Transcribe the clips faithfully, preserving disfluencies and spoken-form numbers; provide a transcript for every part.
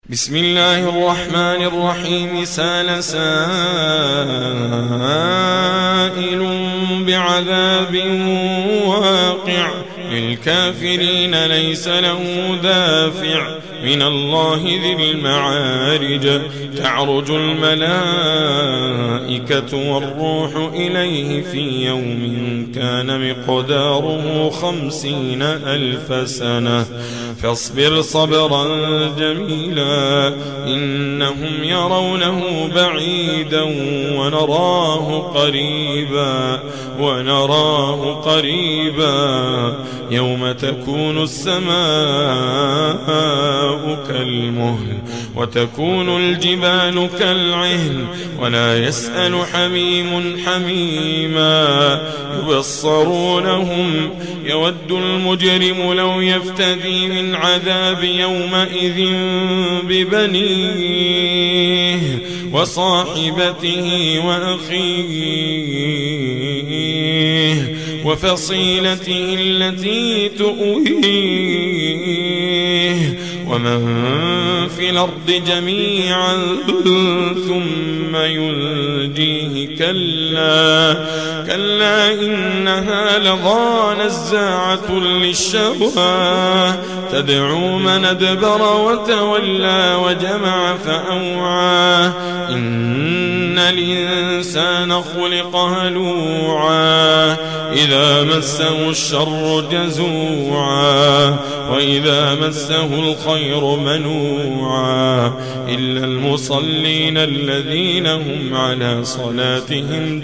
بسم الله الرحمن الرحيم. سال سائل بعذاب واقع للكافرين ليس له دافع من الله ذي المعارج. تعرج الملائكة والروح إليه في يوم كان مقداره خمسين ألف سنة فاصبر صبرا جميلا إنهم يرونه بعيدا ونراه قريبا ونراه قريبا يوم تكون السماء كالمهل وتكون الجبال كالعهن ولا يسأل حميم حميما يبصرونهم يود المجرم لو يفتدي من عذاب يومئذ ببنيه وصاحبته وأخيه وفصيلته التي تؤويه ومن في الأرض جميعا ثم ينجيه كلا كلا إنها لظى نزاعة للشوى تدعو من أدبر وتولى وجمع فأوعى إن الإنسان خلق هلوعا إذا مسه الشر جزوعا وإذا مسه الخير منوعا إلا المصلين الذين هم على صلاتهم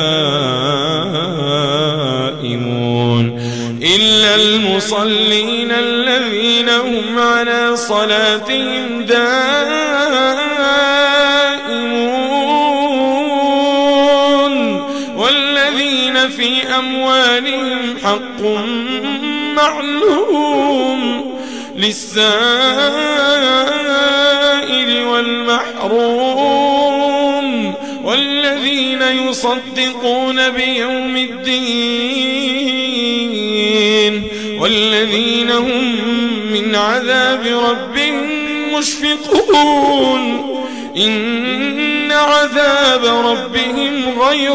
دائمون إلا المصلين الذين هم على صلاتهم دائمون والذين في أموالهم حق معلوم للسائل والمحروم والذين يصدقون بيوم الدين والذين هم من عذاب ربهم مشفقون إن عذاب ربهم غير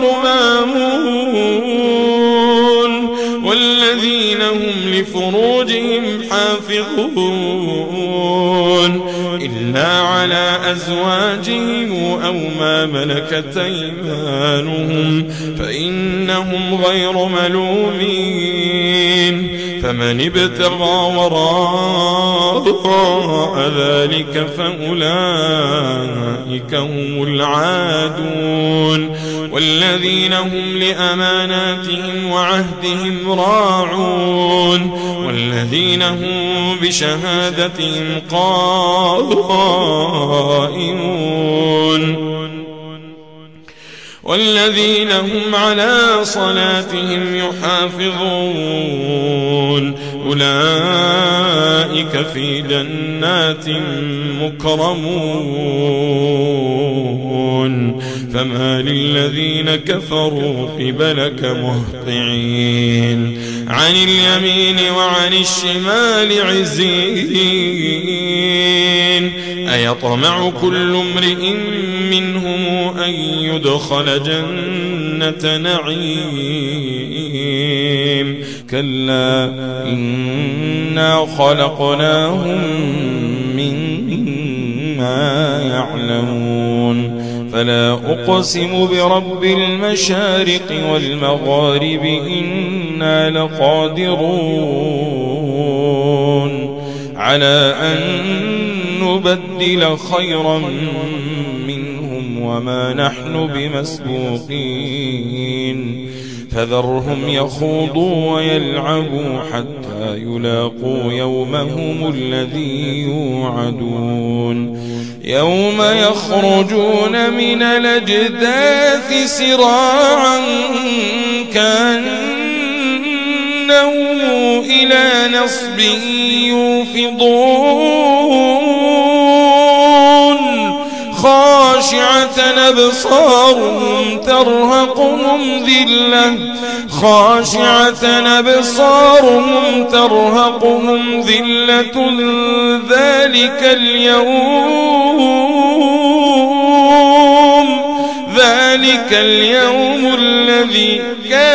مامون والذين هم لفروجهم حافظون إلا على أزواجهم أو ما ملكت أيمانهم فإنهم غير ملومين فمن ابتغى وراء ذلك فأولئك هم العادون والذين هم لأماناتهم وعهدهم راعون والذين هم بشهادتهم قائمون والذين هم على صلاتهم يحافظون أولئك في جنات مكرمون فما للذين كفروا قبلك مهطعين عن اليمين وعن الشمال عزين أيطمع كل امرئ منهم أن يدخل جنة نعيم كلا إنا خلقناهم مما يعلمون فلا أقسم برب المشارق والمغارب إنا لقادرون على أن نبدل خيرا منهم وما نحن بمسبوقين فذرهم يخوضوا ويلعبوا حتى يلاقوا يومهم الذي يوعدون يوم يخرجون من الأجداث سراعا كأنه إلى نصب يوفضون خاشعة أبصارهم ترهقهم ذلة خاشعة أبصارهم ترهقهم ذلة ذلك اليوم ذلك اليوم الذي كان